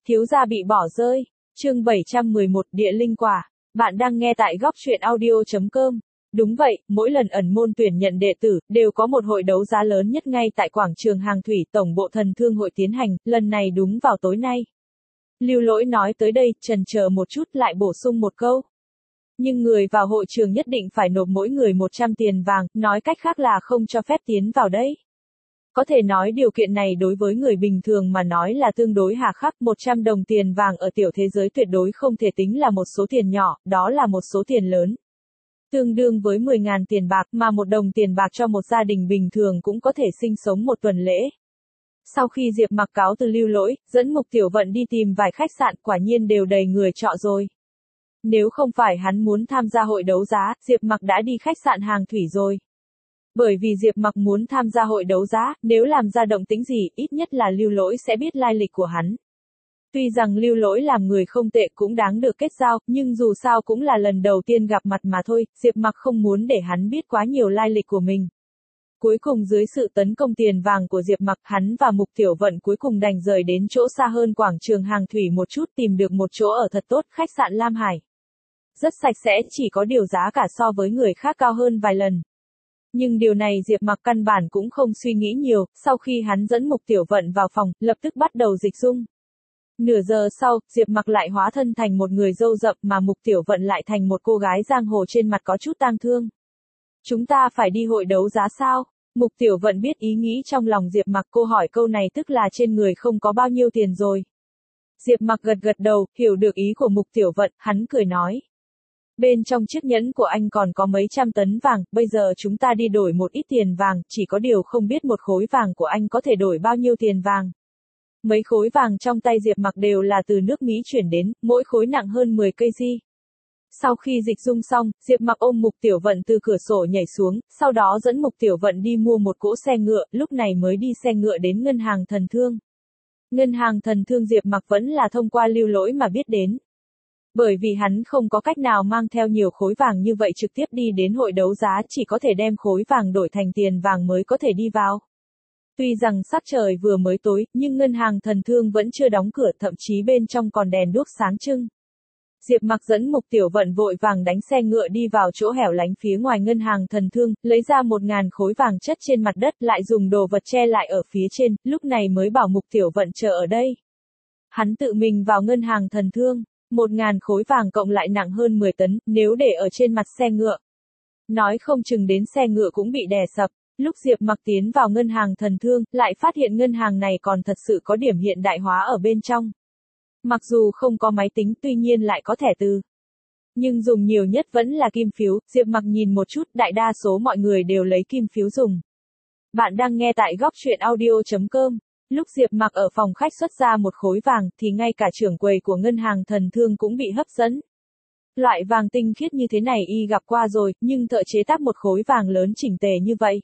Thiếu gia bị bỏ rơi. Chương 711 Địa linh quả. Bạn đang nghe tại góc truyện audio.com. Đúng vậy, mỗi lần ẩn môn tuyển nhận đệ tử, đều có một hội đấu giá lớn nhất ngay tại quảng trường Hàng Thủy tổng bộ thần thương hội tiến hành, lần này đúng vào tối nay. Lưu Lỗi nói tới đây, chần chờ một chút lại bổ sung một câu. Nhưng người vào hội trường nhất định phải nộp mỗi người 100 tiền vàng, nói cách khác là không cho phép tiến vào đấy. Có thể nói điều kiện này đối với người bình thường mà nói là tương đối hà khắc, 100 đồng tiền vàng ở tiểu thế giới tuyệt đối không thể tính là một số tiền nhỏ, đó là một số tiền lớn. Tương đương với 10.000 tiền bạc mà một đồng tiền bạc cho một gia đình bình thường cũng có thể sinh sống một tuần lễ. Sau khi Diệp Mặc cáo từ Lưu Lỗi, dẫn Mục Tiểu Vận đi tìm vài khách sạn quả nhiên đều đầy người trọ rồi. Nếu không phải hắn muốn tham gia hội đấu giá, Diệp Mặc đã đi khách sạn Hàng Thủy rồi. Bởi vì Diệp Mặc muốn tham gia hội đấu giá, nếu làm ra động tĩnh gì, ít nhất là Lưu Lỗi sẽ biết lai lịch của hắn. Tuy rằng Lưu Lỗi làm người không tệ cũng đáng được kết giao, nhưng dù sao cũng là lần đầu tiên gặp mặt mà thôi, Diệp Mặc không muốn để hắn biết quá nhiều lai lịch của mình. Cuối cùng dưới sự tấn công tiền vàng của Diệp Mặc, hắn và Mục Tiểu Vận cuối cùng đành rời đến chỗ xa hơn quảng trường Hàng Thủy một chút, tìm được một chỗ ở thật tốt, khách sạn Lam Hải. Rất sạch sẽ, chỉ có điều giá cả so với người khác cao hơn vài lần. Nhưng điều này Diệp Mặc căn bản cũng không suy nghĩ nhiều, sau khi hắn dẫn Mục Tiểu Vận vào phòng, lập tức bắt đầu dịch dung. Nửa giờ sau, Diệp Mặc lại hóa thân thành một người râu rậm mà Mục Tiểu Vận lại thành một cô gái giang hồ trên mặt có chút tang thương. Chúng ta phải đi hội đấu giá sao? Mục Tiểu Vận biết ý nghĩ trong lòng Diệp Mặc, cô hỏi câu này tức là trên người không có bao nhiêu tiền rồi. Diệp Mặc gật gật đầu, hiểu được ý của Mục Tiểu Vận, hắn cười nói. Bên trong chiếc nhẫn của anh còn có mấy trăm tấn vàng, bây giờ chúng ta đi đổi một ít tiền vàng, chỉ có điều không biết một khối vàng của anh có thể đổi bao nhiêu tiền vàng. Mấy khối vàng trong tay Diệp Mặc đều là từ nước Mỹ chuyển đến, mỗi khối nặng hơn 10 kg. Sau khi dịch dung xong, Diệp Mặc ôm Mục Tiểu Vận từ cửa sổ nhảy xuống, sau đó dẫn Mục Tiểu Vận đi mua một cỗ xe ngựa, lúc này mới đi xe ngựa đến ngân hàng thần thương. Ngân hàng thần thương Diệp Mặc vẫn là thông qua Lưu Lỗi mà biết đến. Bởi vì hắn không có cách nào mang theo nhiều khối vàng như vậy trực tiếp đi đến hội đấu giá, chỉ có thể đem khối vàng đổi thành tiền vàng mới có thể đi vào. Tuy rằng sắc trời vừa mới tối, nhưng ngân hàng thần thương vẫn chưa đóng cửa, thậm chí bên trong còn đèn đuốc sáng trưng. Diệp Mặc dẫn Mục Tiểu Vận vội vàng đánh xe ngựa đi vào chỗ hẻo lánh phía ngoài ngân hàng thần thương, lấy ra 1.000 khối vàng chất trên mặt đất, lại dùng đồ vật che lại ở phía trên, lúc này mới bảo Mục Tiểu Vận chờ ở đây. Hắn tự mình vào ngân hàng thần thương. 1.000 khối vàng cộng lại nặng hơn 10 tấn, nếu để ở trên mặt xe ngựa. Nói không chừng đến xe ngựa cũng bị đè sập. Lúc Diệp Mặc tiến vào ngân hàng thần thương, lại phát hiện ngân hàng này còn thật sự có điểm hiện đại hóa ở bên trong. Mặc dù không có máy tính, tuy nhiên lại có thẻ từ. Nhưng dùng nhiều nhất vẫn là kim phiếu, Diệp Mặc nhìn một chút, đại đa số mọi người đều lấy kim phiếu dùng. Bạn đang nghe tại góc truyện audio.com. Lúc Diệp Mặc ở phòng khách xuất ra một khối vàng, thì ngay cả trưởng quầy của ngân hàng thần thương cũng bị hấp dẫn. Loại vàng tinh khiết như thế này y gặp qua rồi, nhưng thợ chế tác một khối vàng lớn chỉnh tề như vậy,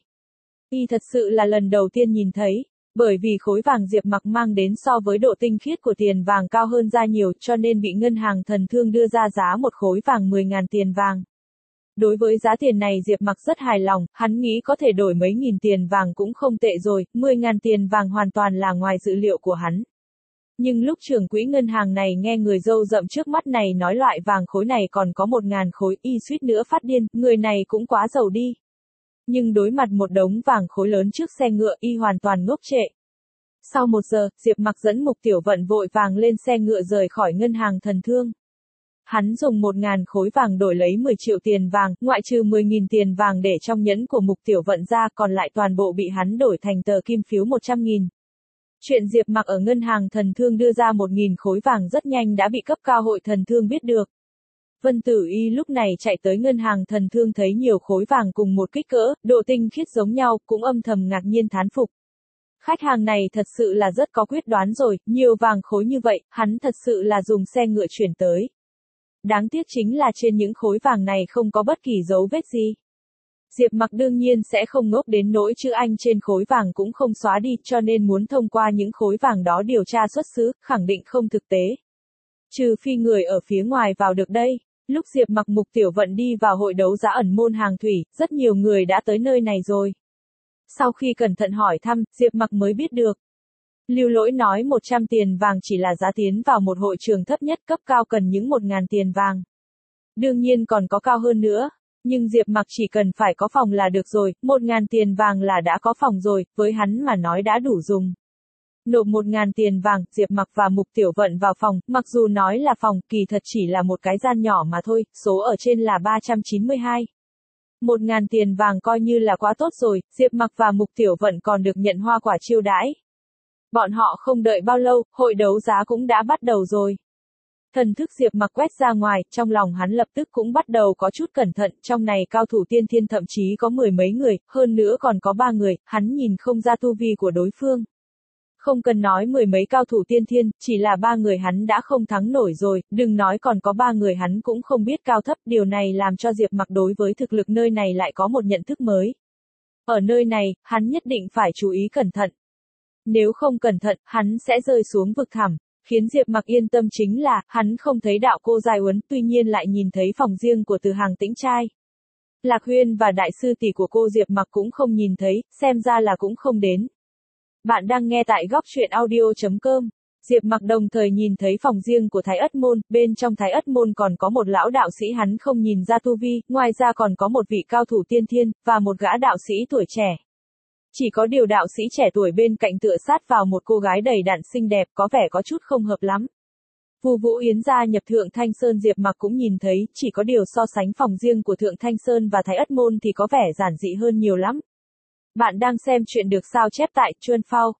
y thật sự là lần đầu tiên nhìn thấy. Bởi vì khối vàng Diệp Mặc mang đến so với độ tinh khiết của tiền vàng cao hơn ra nhiều, cho nên bị ngân hàng thần thương đưa ra giá một khối vàng 10.000 tiền vàng. Đối với giá tiền này Diệp Mặc rất hài lòng, hắn nghĩ có thể đổi mấy nghìn tiền vàng cũng không tệ rồi, 10.000 tiền vàng hoàn toàn là ngoài dự liệu của hắn. Nhưng lúc trưởng quỹ ngân hàng này nghe người râu rậm trước mắt này nói loại vàng khối này còn có 1.000 khối, y suýt nữa phát điên, người này cũng quá giàu đi. Nhưng đối mặt một đống vàng khối lớn trước xe ngựa, y hoàn toàn ngốc trệ. Sau 1 giờ, Diệp Mặc dẫn Mục Tiểu Vận vội vàng lên xe ngựa rời khỏi ngân hàng thần thương. Hắn dùng 1.000 khối vàng đổi lấy 10 triệu tiền vàng, ngoại trừ 10.000 tiền vàng để trong nhẫn của Mục Tiểu Vận ra, còn lại toàn bộ bị hắn đổi thành tờ kim phiếu 100.000. Chuyện Diệp Mặc ở ngân hàng thần thương đưa ra 1.000 khối vàng rất nhanh đã bị cấp cao hội thần thương biết được. Vân Tử Y lúc này chạy tới ngân hàng thần thương thấy nhiều khối vàng cùng một kích cỡ, độ tinh khiết giống nhau, cũng âm thầm ngạc nhiên thán phục. Khách hàng này thật sự là rất có quyết đoán rồi, nhiều vàng khối như vậy, hắn thật sự là dùng xe ngựa chuyển tới. Đáng tiếc chính là trên những khối vàng này không có bất kỳ dấu vết gì. Diệp Mặc đương nhiên sẽ không ngốc đến nỗi chữ Anh trên khối vàng cũng không xóa đi, cho nên muốn thông qua những khối vàng đó điều tra xuất xứ, khẳng định không thực tế. Trừ phi người ở phía ngoài vào được đây. Lúc Diệp Mặc Mục Tiểu Vận đi vào hội đấu giá ẩn môn Hàng Thủy, rất nhiều người đã tới nơi này rồi. Sau khi cẩn thận hỏi thăm, Diệp Mặc mới biết được. Lưu Lỗi nói 100 tiền vàng chỉ là giá tiến vào một hội trường thấp nhất, cấp cao cần những 1.000 tiền vàng. Đương nhiên còn có cao hơn nữa. Nhưng Diệp Mặc chỉ cần phải có phòng là được rồi, 1.000 tiền vàng là đã có phòng rồi, với hắn mà nói đã đủ dùng. Nộp 1.000 tiền vàng, Diệp Mặc và Mục Tiểu Vận vào phòng, mặc dù nói là phòng, kỳ thật chỉ là một cái gian nhỏ mà thôi, số ở trên là 392. 1.000 tiền vàng coi như là quá tốt rồi, Diệp Mặc và Mục Tiểu Vận còn được nhận hoa quả chiêu đãi. Bọn họ không đợi bao lâu, hội đấu giá cũng đã bắt đầu rồi. Thần thức Diệp Mặc quét ra ngoài, trong lòng hắn lập tức cũng bắt đầu có chút cẩn thận, trong này cao thủ tiên thiên thậm chí có 10 mấy người, hơn nữa còn có 3 người, hắn nhìn không ra tu vi của đối phương. Không cần nói 10 mấy cao thủ tiên thiên, chỉ là 3 người hắn đã không thắng nổi rồi, đừng nói còn có 3 người hắn cũng không biết cao thấp, điều này làm cho Diệp Mặc đối với thực lực nơi này lại có một nhận thức mới. Ở nơi này, hắn nhất định phải chú ý cẩn thận. Nếu không cẩn thận, hắn sẽ rơi xuống vực thẳm. Khiến Diệp Mặc yên tâm chính là, hắn không thấy đạo cô Giai Uấn, tuy nhiên lại nhìn thấy phòng riêng của Từ Hàng Tĩnh trai. Lạc Huyên và đại sư tỷ của cô Diệp Mặc cũng không nhìn thấy, xem ra là cũng không đến. Bạn đang nghe tại góc truyện audio.com. Diệp Mặc đồng thời nhìn thấy phòng riêng của Thái Ất Môn, bên trong Thái Ất Môn còn có một lão đạo sĩ hắn không nhìn ra tu vi, ngoài ra còn có một vị cao thủ tiên thiên, và một gã đạo sĩ tuổi trẻ. Chỉ có điều đạo sĩ trẻ tuổi bên cạnh tựa sát vào một cô gái đầy đặn xinh đẹp, có vẻ có chút không hợp lắm. Vu Vũ Yến gia nhập Thượng Thanh Sơn, Diệp Mặc cũng nhìn thấy, chỉ có điều so sánh phòng riêng của Thượng Thanh Sơn và Thái Ất Môn thì có vẻ giản dị hơn nhiều lắm. Bạn đang xem chuyện được sao chép tại Chuanphao,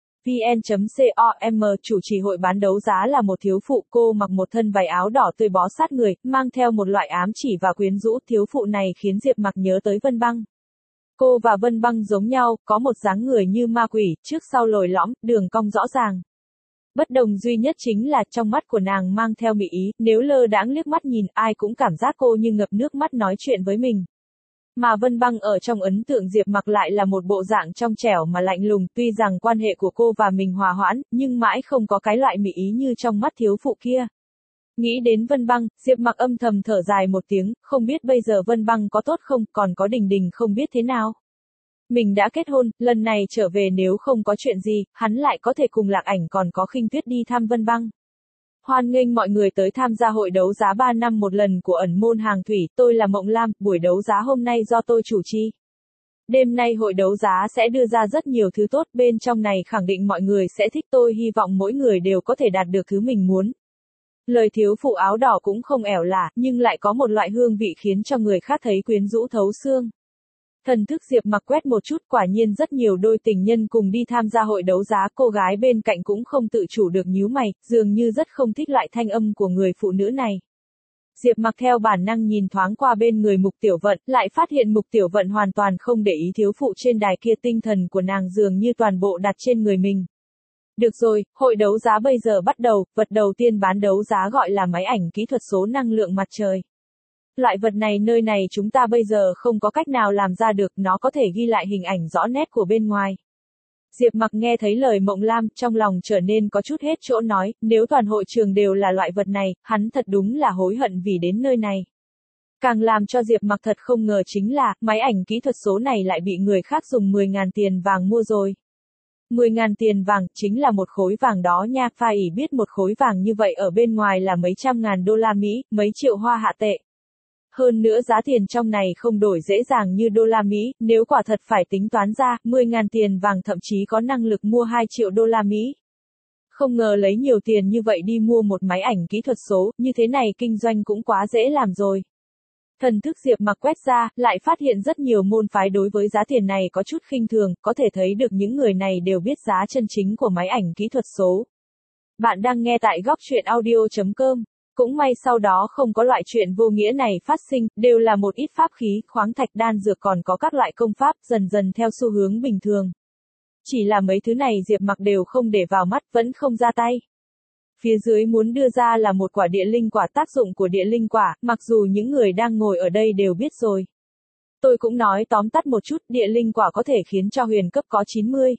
vn.com, chủ trì hội bán đấu giá là một thiếu phụ, cô mặc một thân váy áo đỏ tươi bó sát người, mang theo một loại ám chỉ và quyến rũ, thiếu phụ này khiến Diệp Mặc nhớ tới Vân Băng. Cô và Vân Băng giống nhau, có một dáng người như ma quỷ, trước sau lồi lõm, đường cong rõ ràng. Bất đồng duy nhất chính là trong mắt của nàng mang theo mị ý, nếu lơ đãng liếc mắt nhìn ai cũng cảm giác cô như ngập nước mắt nói chuyện với mình. Mà Vân Băng ở trong ấn tượng Diệp Mặc lại là một bộ dạng trong trẻo mà lạnh lùng, tuy rằng quan hệ của cô và mình hòa hoãn, nhưng mãi không có cái loại mị ý như trong mắt thiếu phụ kia. Nghĩ đến Vân Băng, Diệp Mặc âm thầm thở dài một tiếng, không biết bây giờ Vân Băng có tốt không, còn có Đình Đình không biết thế nào. Mình đã kết hôn, lần này trở về nếu không có chuyện gì, hắn lại có thể cùng Lạc Ảnh còn có Khinh Tuyết đi thăm Vân Băng. Hoan nghênh mọi người tới tham gia hội đấu giá 3 năm một lần của ẩn môn hàng thủy, tôi là Mộng Lam, buổi đấu giá hôm nay do tôi chủ trì. Đêm nay hội đấu giá sẽ đưa ra rất nhiều thứ tốt, bên trong này khẳng định mọi người sẽ thích, tôi hy vọng mỗi người đều có thể đạt được thứ mình muốn. Lời thiếu phụ áo đỏ cũng không ẻo lả, nhưng lại có một loại hương vị khiến cho người khác thấy quyến rũ thấu xương. Thần thức Diệp Mặc quét một chút, quả nhiên rất nhiều đôi tình nhân cùng đi tham gia hội đấu giá, cô gái bên cạnh cũng không tự chủ được nhíu mày, dường như rất không thích loại thanh âm của người phụ nữ này. Diệp Mặc theo bản năng nhìn thoáng qua bên người Mục Tiểu Vận, lại phát hiện Mục Tiểu Vận hoàn toàn không để ý thiếu phụ trên đài kia, tinh thần của nàng dường như toàn bộ đặt trên người mình. Được rồi, hội đấu giá bây giờ bắt đầu, vật đầu tiên bán đấu giá gọi là máy ảnh kỹ thuật số năng lượng mặt trời. Loại vật này nơi này chúng ta bây giờ không có cách nào làm ra được, nó có thể ghi lại hình ảnh rõ nét của bên ngoài. Diệp Mặc nghe thấy lời Mộng Lam, trong lòng trở nên có chút hết chỗ nói, nếu toàn hội trường đều là loại vật này, hắn thật đúng là hối hận vì đến nơi này. Càng làm cho Diệp Mặc thật không ngờ chính là, máy ảnh kỹ thuật số này lại bị người khác dùng 10.000 tiền vàng mua rồi. 10.000 tiền vàng, chính là một khối vàng đó nha, phải biết một khối vàng như vậy ở bên ngoài là mấy trăm ngàn đô la Mỹ, mấy triệu hoa hạ tệ. Hơn nữa giá tiền trong này không đổi dễ dàng như đô la Mỹ, nếu quả thật phải tính toán ra, 10.000 tiền vàng thậm chí có năng lực mua 2 triệu đô la Mỹ. Không ngờ lấy nhiều tiền như vậy đi mua một máy ảnh kỹ thuật số, như thế này kinh doanh cũng quá dễ làm rồi. Thần thức Diệp Mặc quét ra, lại phát hiện rất nhiều môn phái đối với giá tiền này có chút khinh thường, có thể thấy được những người này đều biết giá chân chính của máy ảnh kỹ thuật số. Bạn đang nghe tại góc truyện audio.com. Cũng may sau đó không có loại chuyện vô nghĩa này phát sinh, đều là một ít pháp khí, khoáng thạch, đan dược, còn có các loại công pháp, dần dần theo xu hướng bình thường. Chỉ là mấy thứ này Diệp Mặc đều không để vào mắt, vẫn không ra tay. Phía dưới muốn đưa ra là một quả địa linh quả, tác dụng của địa linh quả, mặc dù những người đang ngồi ở đây đều biết rồi. Tôi cũng nói tóm tắt một chút, địa linh quả có thể khiến cho huyền cấp có 90.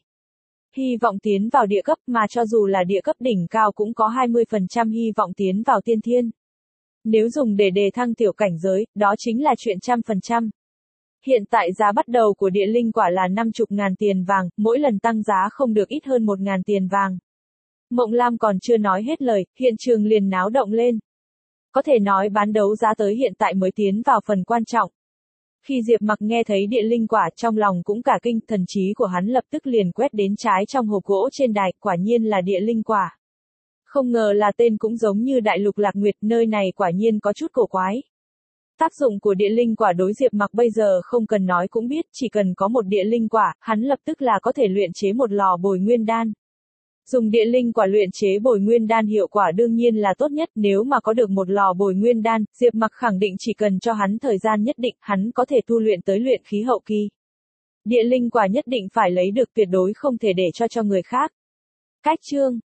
Hy vọng tiến vào địa cấp, mà cho dù là địa cấp đỉnh cao cũng có 20% hy vọng tiến vào tiên thiên. Nếu dùng để đề thăng tiểu cảnh giới, đó chính là chuyện 100%. Hiện tại giá bắt đầu của địa linh quả là 50.000 tiền vàng, mỗi lần tăng giá không được ít hơn 1.000 tiền vàng. Mộng Lam còn chưa nói hết lời, hiện trường liền náo động lên. Có thể nói bán đấu giá tới hiện tại mới tiến vào phần quan trọng. Khi Diệp Mặc nghe thấy địa linh quả, trong lòng cũng cả kinh, thần trí của hắn lập tức liền quét đến trái trong hộp gỗ trên đài, quả nhiên là địa linh quả. Không ngờ là tên cũng giống như Đại Lục Lạc Nguyệt, nơi này quả nhiên có chút cổ quái. Tác dụng của địa linh quả đối Diệp Mặc bây giờ không cần nói cũng biết, chỉ cần có một địa linh quả, hắn lập tức là có thể luyện chế một lò bồi nguyên đan. Dùng địa linh quả luyện chế bồi nguyên đan hiệu quả đương nhiên là tốt nhất, nếu mà có được một lò bồi nguyên đan, Diệp Mặc khẳng định chỉ cần cho hắn thời gian nhất định, hắn có thể tu luyện tới luyện khí hậu kỳ. Địa linh quả nhất định phải lấy được, tuyệt đối không thể để cho người khác. Cách chương